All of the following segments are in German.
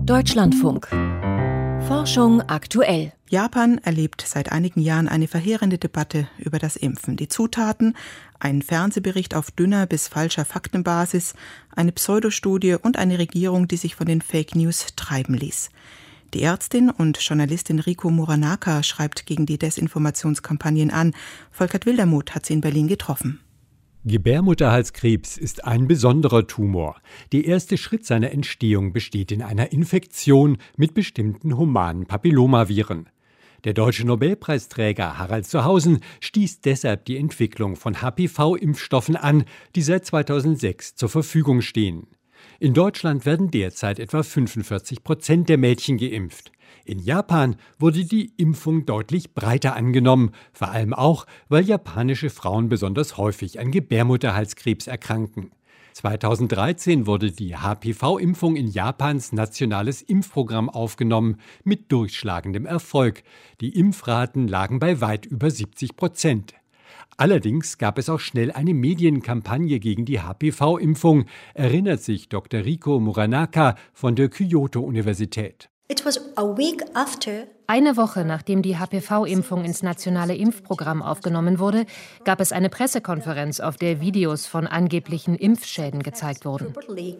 Deutschlandfunk. Forschung aktuell. Japan erlebt seit einigen Jahren eine verheerende Debatte über das Impfen. Die Zutaten, ein Fernsehbericht auf dünner bis falscher Faktenbasis, eine Pseudostudie und eine Regierung, die sich von den Fake News treiben ließ. Die Ärztin und Journalistin Riko Muranaka schreibt gegen die Desinformationskampagnen an. Volkert Wildermuth hat sie in Berlin getroffen. Gebärmutterhalskrebs ist ein besonderer Tumor. Der erste Schritt seiner Entstehung besteht in einer Infektion mit bestimmten humanen Papillomaviren. Der deutsche Nobelpreisträger Harald Zuhausen stieß deshalb die Entwicklung von HPV-Impfstoffen an, die seit 2006 zur Verfügung stehen. In Deutschland werden derzeit etwa 45% der Mädchen geimpft. In Japan wurde die Impfung deutlich breiter angenommen, vor allem auch, weil japanische Frauen besonders häufig an Gebärmutterhalskrebs erkranken. 2013 wurde die HPV-Impfung in Japans nationales Impfprogramm aufgenommen, mit durchschlagendem Erfolg. Die Impfraten lagen bei weit über 70%. Allerdings gab es auch schnell eine Medienkampagne gegen die HPV-Impfung, erinnert sich Dr. Riko Muranaka von der Kyoto-Universität. Eine Woche nachdem die HPV-Impfung ins nationale Impfprogramm aufgenommen wurde, gab es eine Pressekonferenz, auf der Videos von angeblichen Impfschäden gezeigt wurden.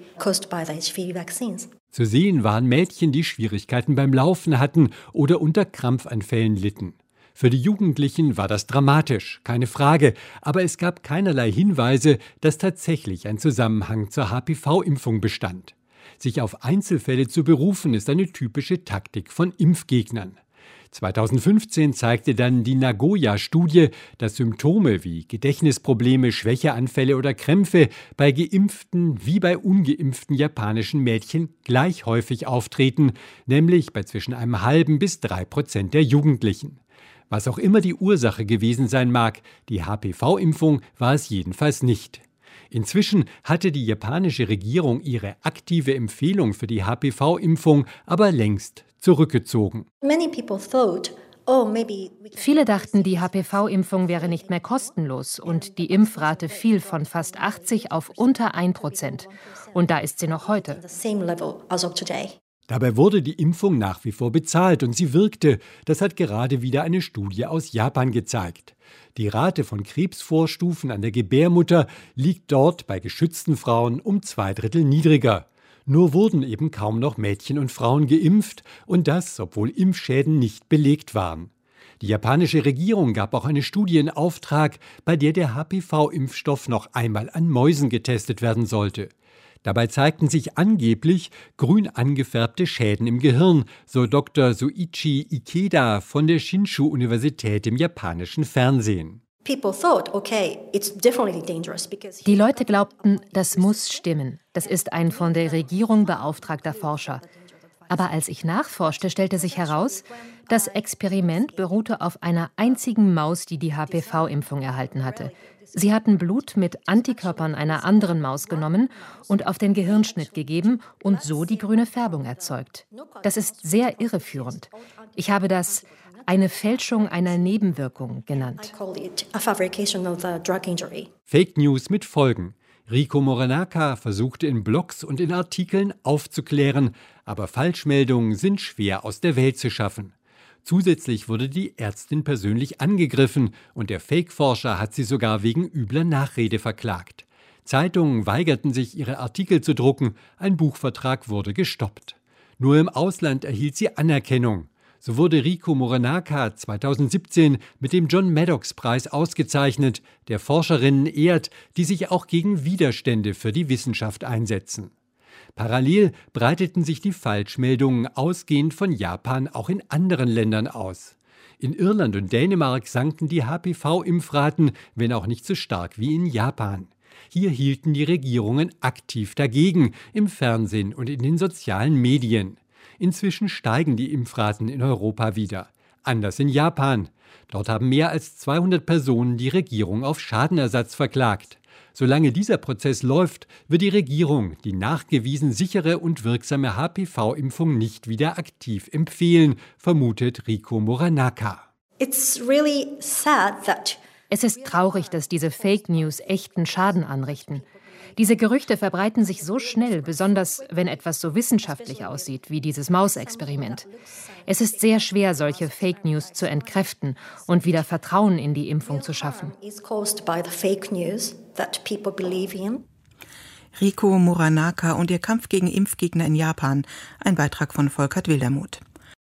Zu sehen waren Mädchen, die Schwierigkeiten beim Laufen hatten oder unter Krampfanfällen litten. Für die Jugendlichen war das dramatisch, keine Frage, aber es gab keinerlei Hinweise, dass tatsächlich ein Zusammenhang zur HPV-Impfung bestand. Sich auf Einzelfälle zu berufen, ist eine typische Taktik von Impfgegnern. 2015 zeigte dann die Nagoya-Studie, dass Symptome wie Gedächtnisprobleme, Schwächeanfälle oder Krämpfe bei geimpften wie bei ungeimpften japanischen Mädchen gleich häufig auftreten, nämlich bei zwischen 0,5 bis 3% der Jugendlichen. Was auch immer die Ursache gewesen sein mag, die HPV-Impfung war es jedenfalls nicht. Inzwischen hatte die japanische Regierung ihre aktive Empfehlung für die HPV-Impfung aber längst zurückgezogen. Viele dachten, die HPV-Impfung wäre nicht mehr kostenlos und die Impfrate fiel von fast 80 auf unter 1%. Und da ist sie noch heute. Dabei wurde die Impfung nach wie vor bezahlt und sie wirkte. Das hat gerade wieder eine Studie aus Japan gezeigt. Die Rate von Krebsvorstufen an der Gebärmutter liegt dort bei geschützten Frauen um 2/3 niedriger. Nur wurden eben kaum noch Mädchen und Frauen geimpft und das, obwohl Impfschäden nicht belegt waren. Die japanische Regierung gab auch eine Studie in Auftrag, bei der der HPV-Impfstoff noch einmal an Mäusen getestet werden sollte. Dabei zeigten sich angeblich grün angefärbte Schäden im Gehirn, so Dr. Soichi Ikeda von der Shinshu-Universität im japanischen Fernsehen. Die Leute glaubten, das muss stimmen. Das ist ein von der Regierung beauftragter Forscher. Aber als ich nachforschte, stellte sich heraus, das Experiment beruhte auf einer einzigen Maus, die die HPV-Impfung erhalten hatte. Sie hatten Blut mit Antikörpern einer anderen Maus genommen und auf den Gehirnschnitt gegeben und so die grüne Färbung erzeugt. Das ist sehr irreführend. Ich habe das eine Fälschung einer Nebenwirkung genannt. Fake News mit Folgen. Riko Muranaka versuchte in Blogs und in Artikeln aufzuklären, aber Falschmeldungen sind schwer aus der Welt zu schaffen. Zusätzlich wurde die Ärztin persönlich angegriffen und der Fake-Forscher hat sie sogar wegen übler Nachrede verklagt. Zeitungen weigerten sich, ihre Artikel zu drucken, ein Buchvertrag wurde gestoppt. Nur im Ausland erhielt sie Anerkennung. So wurde Riko Muranaka 2017 mit dem John Maddox-Preis ausgezeichnet, der Forscherinnen ehrt, die sich auch gegen Widerstände für die Wissenschaft einsetzen. Parallel breiteten sich die Falschmeldungen ausgehend von Japan auch in anderen Ländern aus. In Irland und Dänemark sanken die HPV-Impfraten, wenn auch nicht so stark wie in Japan. Hier hielten die Regierungen aktiv dagegen, im Fernsehen und in den sozialen Medien. Inzwischen steigen die Impfraten in Europa wieder. Anders in Japan. Dort haben mehr als 200 Personen die Regierung auf Schadenersatz verklagt. Solange dieser Prozess läuft, wird die Regierung die nachgewiesen sichere und wirksame HPV-Impfung nicht wieder aktiv empfehlen, vermutet Riko Muranaka. Es ist traurig, dass diese Fake News echten Schaden anrichten. Diese Gerüchte verbreiten sich so schnell, besonders wenn etwas so wissenschaftlich aussieht wie dieses Mausexperiment. Es ist sehr schwer, solche Fake News zu entkräften und wieder Vertrauen in die Impfung zu schaffen. Riko Muranaka und ihr Kampf gegen Impfgegner in Japan. Ein Beitrag von Volkert Wildermuth.